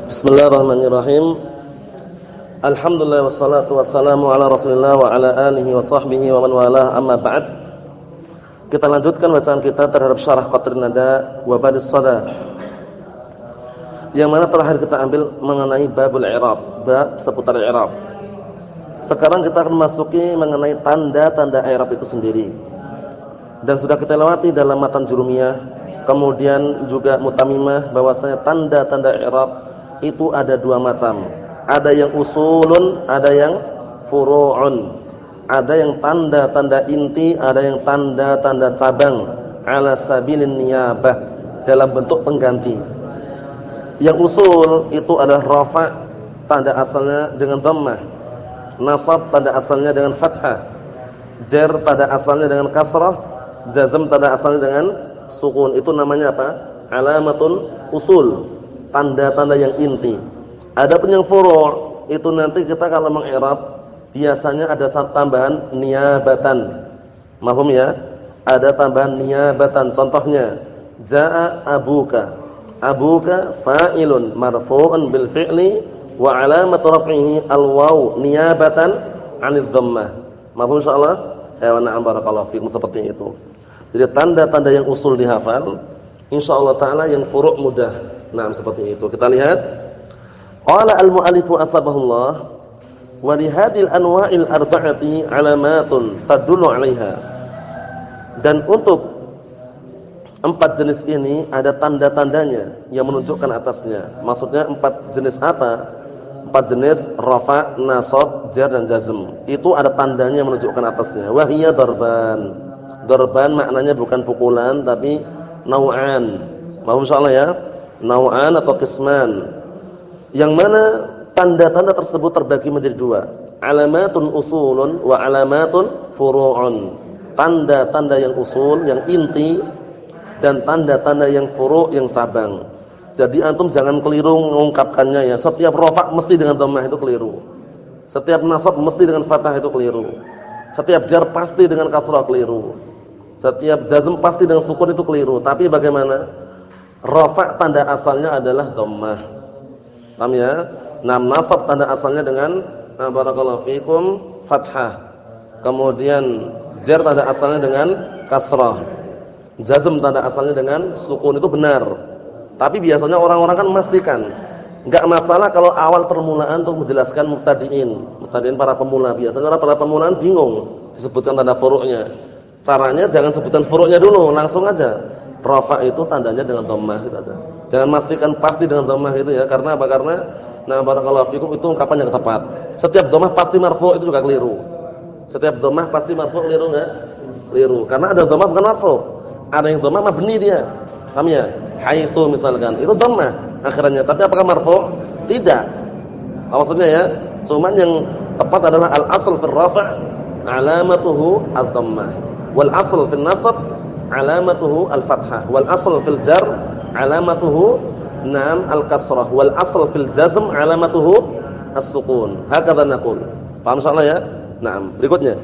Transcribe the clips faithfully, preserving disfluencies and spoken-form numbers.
Bismillahirrahmanirrahim. Alhamdulillah wassalatu wassalamu ala Rasulillah wa ala alihi wa sahbihi wa man walah, amma ba'd. Kita lanjutkan bacaan kita terhadap syarah Qatrun Nada wa Badis Sada. Yang mana terakhir kita ambil mengenai babul i'rab, bab seputar i'rab. Sekarang kita akan masuki mengenai tanda-tanda i'rab itu sendiri. Dan sudah kita lewati dalam matan jurumiyah, kemudian juga mutamimah, bahwasanya tanda-tanda i'rab itu ada dua macam. Ada yang usulun, ada yang furu'un. Ada yang tanda-tanda inti, ada yang tanda-tanda cabang, ala sabilin niyabah, dalam bentuk pengganti. Yang usul itu adalah rafa', tanda asalnya dengan dhammah, nasab tanda asalnya dengan fathah, jar tanda asalnya dengan kasrah, jazm tanda asalnya dengan sukun. Itu namanya apa? Alamatul usul, tanda-tanda yang inti. Adapun yang furu' itu nanti kita kalau mengi'rab biasanya ada tambahan niyabatan. Mahum ya? Ada tambahan niyabatan. Contohnya, jaa abuka. Abuka fa'ilun marfu'un bil fi'li wa 'alamatu raf'ihi al-waw niyabatan 'anil dhammah. Mahum insyaallah? Ya wa na'am barakallahu fikum, seperti itu. Jadi tanda-tanda yang usul dihafal, insyaallah taala yang furu' mudah. Nah, seperti itu. Kita lihat. Qala al-mu'allifu asbahullah wa li hadhil anwa'il arba'ati 'alamatun tadullu 'alaiha. Dan untuk empat jenis ini ada tanda-tandanya yang menunjukkan atasnya. Maksudnya empat jenis apa? Empat jenis rafa', nasab, jar dan jazm. Itu ada tandanya yang menunjukkan atasnya. Wa hiya darban. Darban maknanya bukan pukulan tapi nau'an. Mohon insyaallah ya. Nau'an atau qisman. Yang mana tanda-tanda tersebut terbagi menjadi dua. Alamatun usulun wa alamatun furu'un. Tanda-tanda yang usul, yang inti, dan tanda-tanda yang furu', yang cabang. Jadi antum jangan keliru mengungkapkannya ya. Setiap rafa' mesti dengan dhammah, itu keliru. Setiap nasab mesti dengan fathah, itu keliru. Setiap jar pasti dengan kasrah, keliru. Setiap jazm pasti dengan sukun, itu keliru. Tapi bagaimana? Rafa' tanda asalnya adalah dhammah. Paham ya? Nam nasab tanda asalnya dengan nah, barakallahu fikum fathah. Kemudian jar tanda asalnya dengan kasrah. Jazm tanda asalnya dengan sukun, itu benar. Tapi biasanya orang-orang kan memastikan. Enggak masalah kalau awal permulaan untuk menjelaskan mubtadi'in. Mubtadi'in para pemula, biasanya orang para permulaan bingung disebutkan tanda furu'nya. Caranya jangan sebutkan furu'nya dulu, langsung aja. Rafa' itu tandanya dengan dhammah gitu aja. Jangan pastikan pasti dengan dhammah itu ya. Karena apa? Karena nah barakallahu fikum itu ungkapan yang tepat. Setiap dhammah pasti marfu' itu juga keliru. Setiap dhammah pasti marfu' keliru enggak? Keliru. Karena ada dhammah bukan marfu'. Ada yang dhammah mabni dia. Paham ya? Haitsu misalkan. Itu dhammah akhirnya. Tapi apakah marfu'? Tidak. Maksudnya ya, cuman yang tepat adalah al-asl fil rafa' alamatuhu ad-dhammah. Wal asl fil nasab alamatuhu al-fathah. Wal asl fil jar alamatuhu nam al-kasrah. Wal asl fil jazm alamatuhu as-sukun. Hakadha naqul. Paham insyaallah ya? Naam. Berikutnya.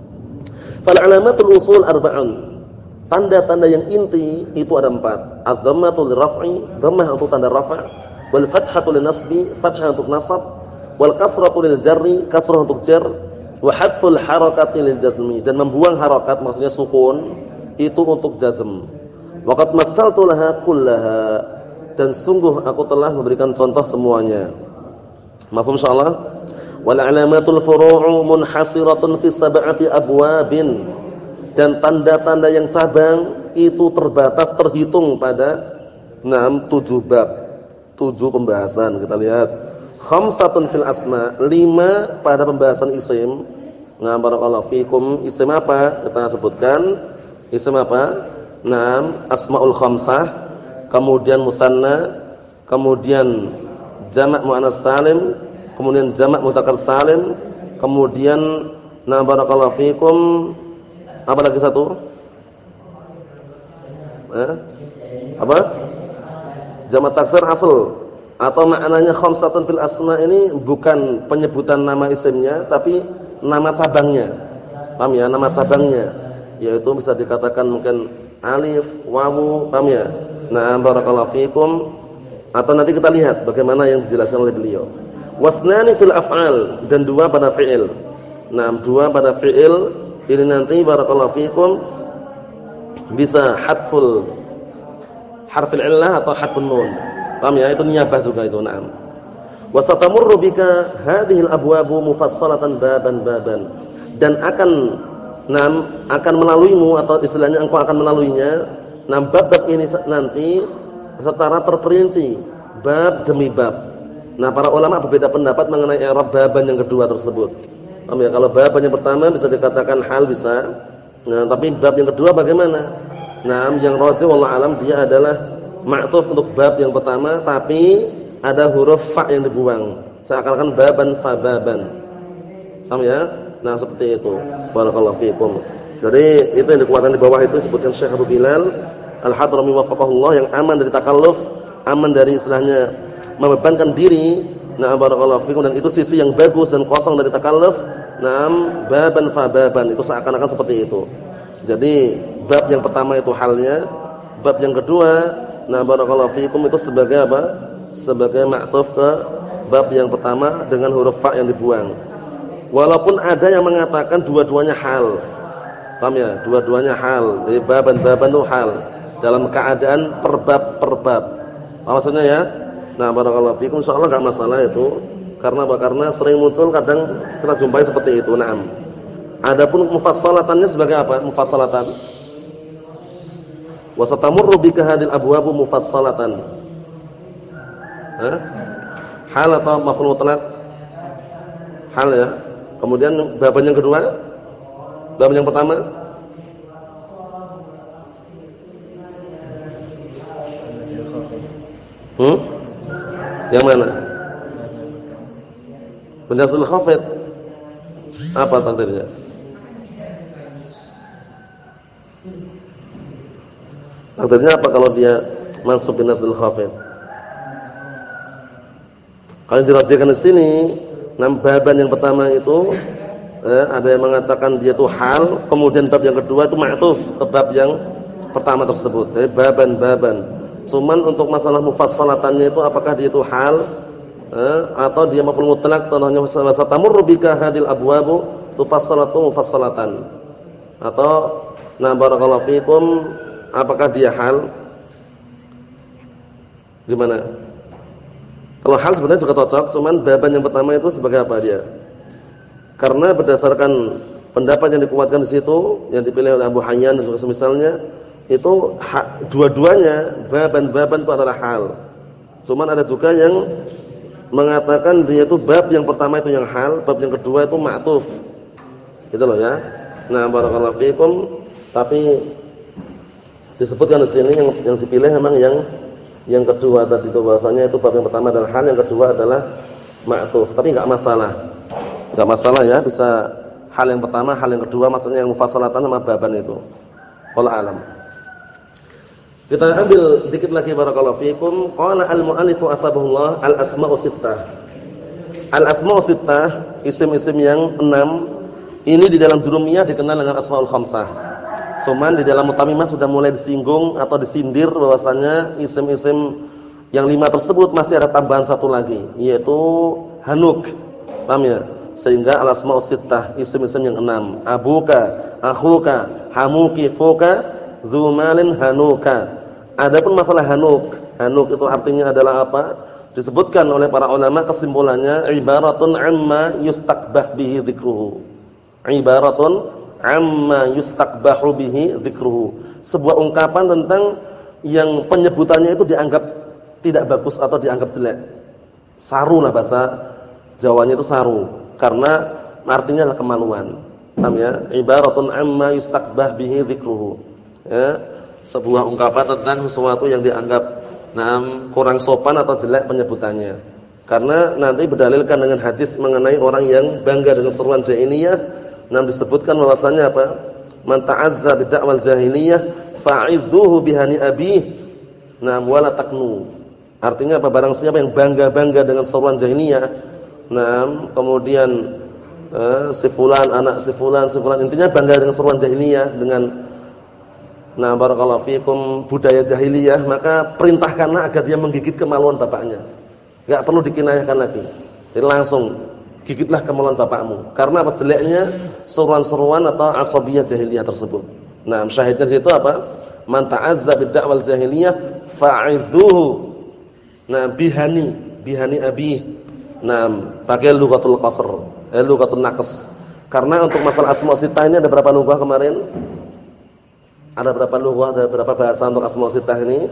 Fal alamatul usul arba'un. Tanda-tanda yang inti itu ada empat. Ad-dhammatu liraf'i, dhammah untuk tanda rafa', wal fathatu linasbi, fathah untuk nasab, wal kasratu lil jarri, kasrah untuk jar, wa hadful harakati lil jazmi, dan membuang harakat maksudnya sukun itu untuk jazm. Waqad masaltu laha kullaha, dan sungguh aku telah memberikan contoh semuanya. Mafhum insyaallah? Wal alamatul furu'u munhasiratun fi sab'ati abwabin. Dan tanda-tanda yang cabang itu terbatas, terhitung pada enam tujuh bab, tujuh pembahasan. Kita lihat. Khamsatun fil asma, lima pada pembahasan isim. Nah, barakallahu fikum, isim apa? Kita sebutkan isim apa? Naam, asmaul khamsah, kemudian musanna, kemudian jamak muannas salim, kemudian jamak mudzakkar salim, kemudian na barakallahu fikum, apa lagi satu? Eh? Apa? Jamak taksir asl, atau maknanya khamsatun fil asma ini bukan penyebutan nama isimnya tapi nama cabangnya. Paham ya? Nama cabangnya, yaitu bisa dikatakan mungkin alif, wawu, paham ya? Nah, barakallahu fikum. Atau nanti kita lihat bagaimana yang dijelaskan oleh beliau. Wasnani fil af'al, dan dua pada fi'il. Nah, dua pada fi'il ini nanti barakallahu fikum bisa hadful harfil illah atau hadfun nun. Paham ya? Itu niyabah juga itu. Naam. Wastatamurru bika hadhil abwabu mufassalatan baban baban. Dan akan nam akan melaluimu atau istilahnya engkau akan melaluinya. Nah, bab-bab ini nanti secara terperinci, bab demi bab. Nah, para ulama berbeda pendapat mengenai i'rab baban yang kedua tersebut. Paham ya? Kalau baban yang pertama bisa dikatakan hal bisa. Nah, tapi bab yang kedua bagaimana? Nah, yang rajih wallahu alam dia adalah ma'tuf untuk bab yang pertama, tapi ada huruf fa yang dibuang. Seakan-akan baban fa baban. Paham ya? Nah, seperti itu. Barakallahu fiikum. Jadi, itu yang dikuatkan di bawah itu disebutkan Syekh Abu Bilal Al-Hadrami wafaqahullah, yang aman dari takalluf, aman dari istilahnya membebankan diri. Nah, barakallahu fikum, dan itu sisi yang bagus dan kosong dari takalluf. Naam, baban fa baban, itu seakan-akan seperti itu. Jadi, bab yang pertama itu halnya, bab yang kedua, nah barakallahu fikum itu sebagai apa? Sebagai ma'tuf ke bab yang pertama dengan huruf fa yang dibuang. Walaupun ada yang mengatakan dua-duanya hal. Paham ya? Dua-duanya hal. Jadi baban-baban itu hal dalam keadaan perbab perbab. Apa maksudnya ya? Nah, barakallahu fikum, insyaallah enggak masalah itu. Karena apa? Karena sering muncul, kadang kita jumpai seperti itu. Naam. Adapun mufassalatannya sebagai apa? Mufassalatan. Wa satamurru bika hadil abwabu mufassalatan. Hah? Hal atau maf'ul mutlaq? Hal ya. Kemudian baban yang kedua? Baban yang pertama? Hmm? Yang mana? Binasul khafid. Apa takdirnya? Takdirnya apa kalau dia mansub binasul khafid? Kalau dirajihkan di sini, nam baban yang pertama itu eh, ada yang mengatakan dia itu hal, kemudian bab yang kedua itu ma'tuf ke bab yang pertama tersebut. Jadi baban-baban. Cuman untuk masalah mufassalatannya itu apakah dia itu hal eh, atau dia maf'ul mutlaq, contohnya wasatamurru bika hadil abwabu tufassalatu mufassalatan. Atau na barakallahu fikum, apakah dia hal? Gimana? Kalau hal sebenarnya juga cocok, cuman baban yang pertama itu sebagai apa dia? Karena berdasarkan pendapat yang dikuatkan di situ, yang dipilih oleh Abu Hayyan dan juga semisalnya, itu dua-duanya baban-baban itu adalah hal. Cuman ada juga yang mengatakan dia itu bab yang pertama itu yang hal, bab yang kedua itu ma'tuf. Gitu loh ya. Nah, barakallahu fikum, tapi disebutkan di sini yang yang dipilih memang yang yang kedua tadi itu, bahasanya itu bab yang pertama adalah hal, yang kedua adalah ma'tuf. Tapi enggak masalah. Enggak masalah ya, bisa hal yang pertama, hal yang kedua, maksudnya yang mufassalatan sama baban itu. Wallahu alam. Kita ambil dikit lagi barakallahu fikum. Qala al-mu'allifu asbahullah al-asma'u sittah. Al-asma'u sittah, isim-isim yang enam, ini di dalam jurumiyah dikenal dengan asmaul khamsah. Cuman di dalam mutamimah sudah mulai disinggung atau disindir bahwasannya isim-isim yang lima tersebut masih ada tambahan satu lagi, yaitu hanuk. Paham ya? Sehingga al-asma'u sittah, isim-isim yang enam. Abuka, akhuka, hamuki, fuka, dzumalin hanuka. Adapun masalah hanuk, hanuk itu artinya adalah apa? Disebutkan oleh para ulama, kesimpulannya ibaratun amma yustaqbah bihi dzikruhu. Ibaratun amma yustaqbahu bihi dzikruhu. Sebuah ungkapan tentang yang penyebutannya itu dianggap tidak bagus atau dianggap jelek. Saru lah bahasa Jawanya itu saru, karena artinya adalah kemaluan. Paham ya? Ibaratun amma yustaqbah bihi dzikruhu. Ya. Sebuah ungkapan tentang sesuatu yang dianggap nah, kurang sopan atau jelek penyebutannya. Karena nanti berdalilkan dengan hadis mengenai orang yang bangga dengan seruan jahiliyah, nah disebutkan bahwasanya apa? Man ta'azza bid'awal jahiliyah fa'idhuhu bihani abih. Nah, wala taknu. Artinya apa? Barang siapa yang bangga-bangga dengan seruan jahiliyah, nah, kemudian eh, si fulan, anak si fulan, si fulan, intinya bangga dengan seruan jahiliyah, dengan Nah, barakallahu fikum, budaya jahiliyah, maka perintahkanlah agar dia menggigit kemaluan bapaknya. Enggak perlu dikinayahkan lagi. Jadi langsung gigitlah kemaluan bapakmu. Karena apa? Jeleknya seruan-seruan atau asabiyah jahiliyah tersebut. Nah, syahidnya di situ apa? Man ta'azza bid-da'wal jahiliyah fa'idhuhu. Nah, bihani, bihani abi. Nah, pakai lughatul qasr, eh, lughatul naqs. Karena untuk masalah asma sitah ini ada berapa lughah kemarin? Ada berapa lughah, ada berapa bahasa untuk asma sitah ini?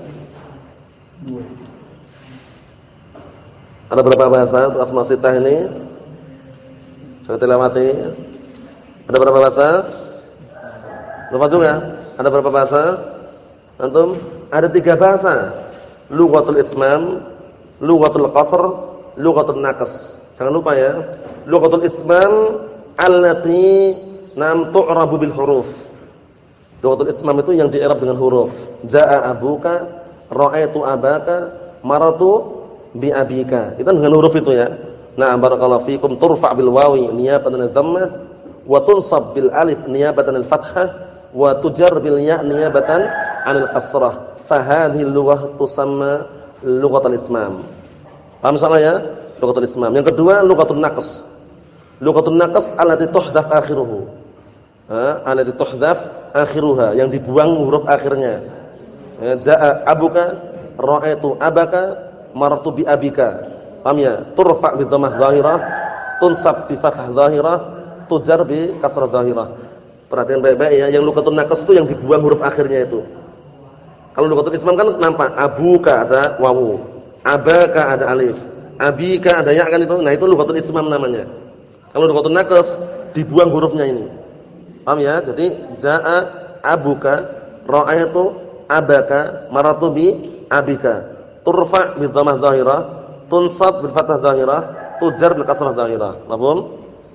Ada berapa bahasa untuk asma sitah ini? Coba tilawati. Ada berapa bahasa? Lupa juga. Ada berapa bahasa? Antum? Ada tiga bahasa. Lughatul itsmam, lughatul qasr, lughatul naqs. Jangan lupa ya. Lughatul itsmam allati nam tu'rabu bil huruf. Lughatul itsmam itu yang di-i'rab dengan huruf. Jaa abuka, ra'aitu abaka, maratu bi abika. Itu dengan huruf itu ya. Nah, barakallahu fikum, turfa bil wawi niyabatan adh-dhammah wa tunsab bil alif niyabatan al-fathah wa tujar bil ya' niyabatan 'anil kasrah. Fa hadhihi lughah tusamma lughatul itsmam. Paham salah ya? Lughatul itsmam. Yang kedua lughatul naqs. Lughatul naqs allati tuhdaf akhiruhu. Ha, allati tuhdaf akhiruha, yang dibuang huruf akhirnya. Ya, jaa abuka, ra'aitu abaka, maratu bi abika. Paham ya? Turfa bi dhammah dhahirah, tunsab bi fathah dhahirah, tujar bi kasrah dhahirah. Perhatian baik-baik ya, yang lughatul naqs itu yang dibuang huruf akhirnya itu. Kalau lughatul itsmam kan nampak abuka ada wawu, abaka ada alif, abika ada ya kan itu. Nah, itu lughatul itsmam namanya. Kalau lughatul naqs dibuang hurufnya ini. Paham ya? Jadi jaa abuka, ra'aitu abaka, maratu bi abika. Turfa bi dhammah dhahirah, tunsab bil fathah dhahirah, tujar bil kasrah dhahirah. Paham?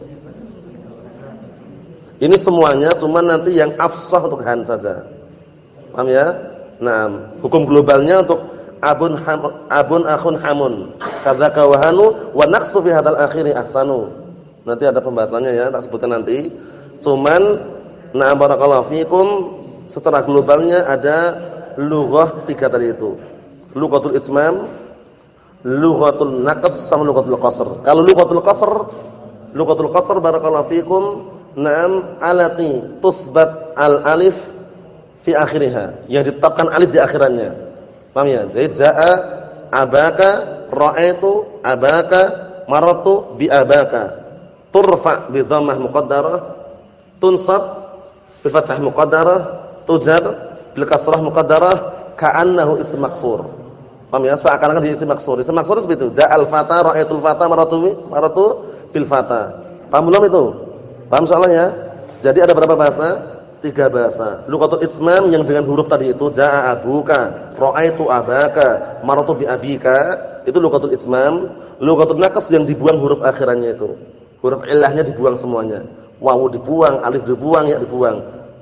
Ini semuanya cuma nanti yang afsah untuk han saja. Paham ya? Nah, hukum globalnya untuk abun ham, abun akhun hamun, kadzaka wa hanu wa naqsu fi hadzal akhiri ahsanu. Nanti ada pembahasannya ya, tak sebutkan nanti. Cuman na barakallahu fikum, secara globalnya ada lughah tiga tadi itu. Lughatul itsmam, lughatul naqs sama lughatul qasr. Kalau lughatul qasr, lughatul qasr barakallahu fikum, na'am alati tusbat al alif fi akhiriha, yang ditetapkan alif di akhirannya. Paham ya? Jadi jaa abaka, ra'aitu abaka, maratu bi abaka. Turfa bi dhammah muqaddarah, tunsab bi fathah muqaddarah, tujar bil kasrah muqaddarah, ka'annahu ism maksur. Paham ya? Seakan-akan di isim maksur. Isim maksur seperti itu. Ja'al fata, ra'aitul fata, maratu maratu bil fata. Paham belum itu? Paham soalnya ya? Jadi ada berapa bahasa? Tiga bahasa. Lughatul itsmam yang dengan huruf tadi itu, jaa abuka, ra'aitu abaka, maratu bi abika, itu lughatul itsmam. Lughatul naqs yang dibuang huruf akhirannya itu. Huruf illahnya dibuang semuanya. Wawu dibuang, alif dibuang, ya dibuang.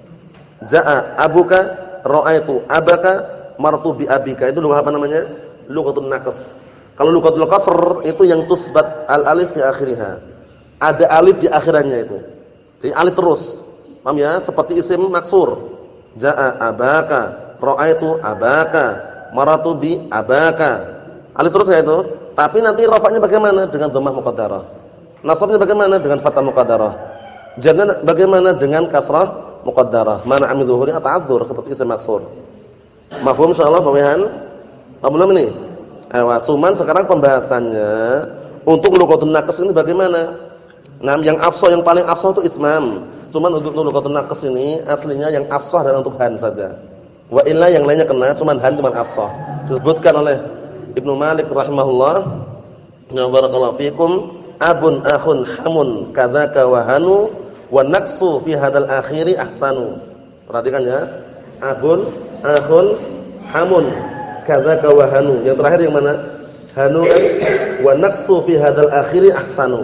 Jaa abuka, ra'aitu abaka, maratu bi abika. Itu lughah apa namanya? Lughatul naqs. Kalau lughatul qasr itu yang tusbat al alif di akhiriha. Ada alif di akhirannya itu. Jadi alif terus. Paham ya? Seperti isim maksur. Jaa abaka, ra'aitu abaka, maratu bi abaka. Alif terus ya itu. Tapi nanti rafa'nya bagaimana? Dengan dhammah muqaddarah. Nasabnya bagaimana? Dengan fathah muqaddarah. Jarnya bagaimana? Dengan kasrah muqaddarah. Mana min dhuhuri ata'adzur, seperti isim maksur. Mafhum insyaallah bawahan? Paham belum ini? Ayo, cuman sekarang pembahasannya untuk lughatul naqs ini bagaimana? Nah, yang afsah, yang paling afsah itu itsmam. Cuman untuk lughatul naqs ini aslinya yang afsah adalah untuk han saja. Wa illa yang lainnya kena, cuman han cuman afsah. Disebutkan oleh Ibnu Malik rahimahullah, "Ya barakallahu fikum, abun akhun hamun kadzaka wa hanu wa naqsu fi hadzal akhiri ahsanu." Perhatikan ya. Abun akhun hamun kadzaka wa hanu. Yang terakhir yang mana? Hanu kan wa naqsu fi hadzal akhiri ahsanu.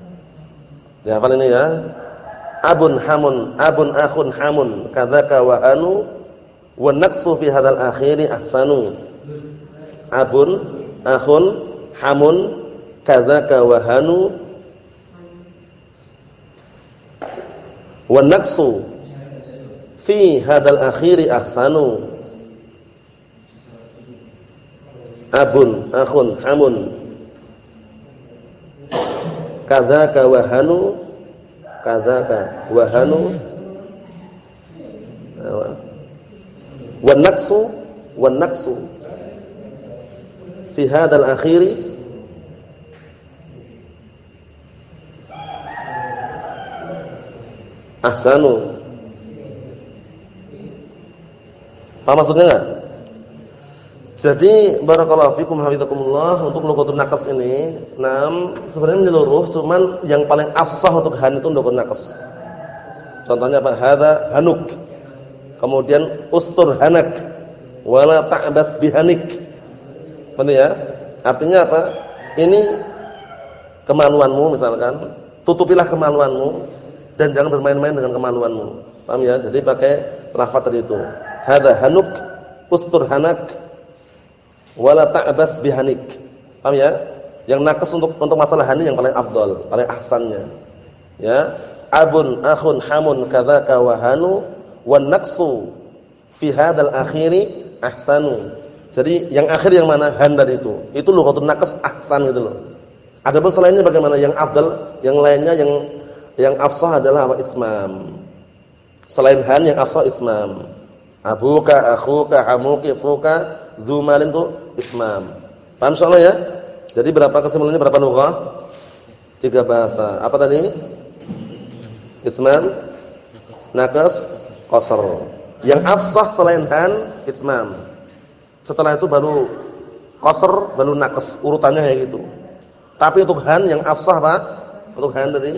Ya, hafal ini ya. Abun hamun, abun akhun hamun, kadzaka wa anu, wa naqsu fi hadzal akhiri ahsanu. Abun akhun hamun, kadzaka wa hanu, wa naqsu fi hadal akhiri ahsanu. Abun, akhun, hamun. Kadzaka wahanu, kadzaka wahanu. Wan naqsu, wan naqsu fi hadal akhiri ahsanu. Apa maksudnya enggak? Jadi barakallahu fikum hafizakumullah, untuk lughatun naqas ini, enam sebenarnya menyeluruh, cuman yang paling afsah untuk han itu lughatun naqas. Contohnya apa? Hadza hanuk. Kemudian ustur hanak wala ta'bas bihanik. Betul ya? Artinya apa? Ini kemaluanmu misalkan, tutupilah kemaluanmu dan jangan bermain-main dengan kemaluanmu. Paham ya? Jadi pakai lafaz tadi itu. Hadza hanuk, ustur hanak, wala ta'bas bihanik. Paham ya? Yang nakes untuk untuk masalah hani yang paling afdal, paling ahsannya. Ya. Abun, akhun, hamun, kadzaka wa hanu, wan naqsu fi hadzal akhiri ahsanu. Jadi yang akhir yang mana? Han tadi itu. Itu lughatun naqas ahsan gitu loh. Adapun selainnya bagaimana? Yang afdal, yang lainnya yang yang afsah adalah apa? Itsmam. Selain han yang afsah itsmam. Abuka, akhuka, hamuki, fuka, dzumalin itu itsmam. Paham insyaallah ya? Jadi berapa kesimpulannya, berapa lughah? Tiga bahasa. Apa tadi? Itsmam, naqas, qasr. Yang afsah selain han itsmam. Setelah itu baru qasr, baru naqas. Urutannya kayak gitu. Tapi untuk han yang afsah apa? Untuk han tadi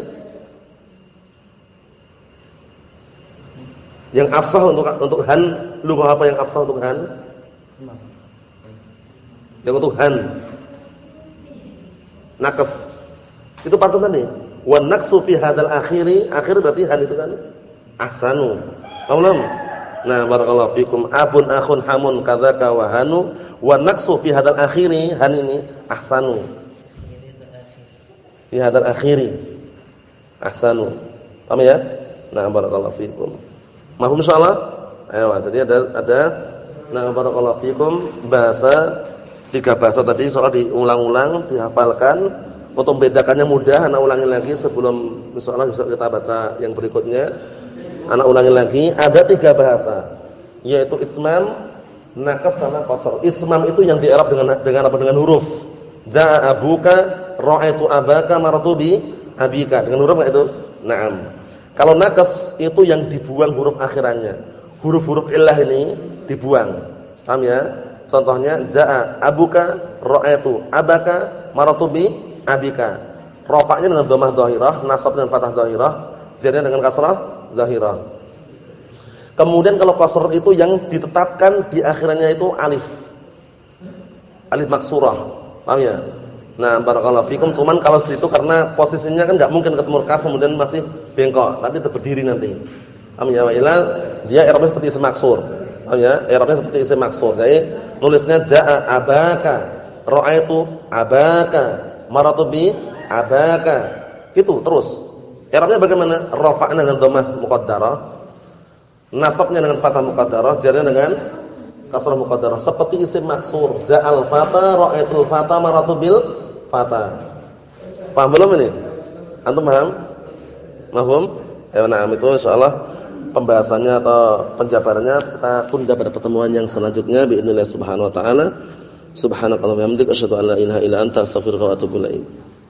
yang afsah untuk untuk han, lughah apa yang afsah untuk han? Yang untuk han naqas. Itu pantun tadi. Wan naqsu fi hadzal akhiri, akhir berarti han itu kan ahsanu. Paham? Nah, barakallahu fikum. Abun, akhun, hamun, kadzaka wa hanu, wan naqsu fi hadzal akhiri, han ini ahsanu. Fi hadzal akhiri ahsanu. Paham ya? Nah, barakallahu fikum. Mahfum insyaallah? Ayo, jadi ada ada nah barakallahu fikum bahasa, tiga bahasa tadi insyaallah diulang-ulang, dihafalkan. Untuk membedakannya mudah, anak ulangi lagi sebelum insyaallah bisa kita baca yang berikutnya. Anak ulangi lagi, ada tiga bahasa, yaitu itsmam, naqas sama qasr. Itsmam itu yang di-i'rab dengan dengan apa? Dengan huruf. Jaa abuka, ra'aitu abaka, marartu bi abika. Dengan huruf enggak itu? Naam. Kalau naqas itu yang dibuang huruf akhirannya. Huruf-huruf illah ini dibuang. Paham ya? Contohnya jaa abuka, ra'aitu abaka, marartu bi abika. Rafa'nya dengan dhammah dhahirah, nasab dengan fathah dhahirah, jarnya dengan kasrah dhahirah. Kemudian kalau qasr itu yang ditetapkan di akhirannya itu alif. Alif maksurah. Paham ya? Nah, barakallahu fikum. Cuman kalau situ karena posisinya kan enggak mungkin ketemu kaf kemudian masih bengkok, tapi tetap berdiri nanti. Paham ya? Wa ila dia i'rabnya seperti isim maksur. Paham ya? I'rabnya seperti isim maksur. Jadi nulisnya jaa abaka, ra'aitu abaka, maratu bi abaka. Gitu terus. I'rabnya bagaimana? Rafa'na dengan dhammah muqaddarah, nasabnya dengan fathah muqaddarah, jarnya dengan kasrah muqaddarah. Seperti isim maksur, ja'al fata, ra'aitul fata, maratu bil fata. Paham belum ini? Antum paham? Mahfum? Ya, nah, itu insyaallah pembahasannya atau penjabarannya kita tunda pada pertemuan yang selanjutnya biidznillah subhanahu wa ta'ala. Subhanakallahumma wa bihamdika asyhadu an la ilaha illa anta astaghfiruka wa atubu ilaik.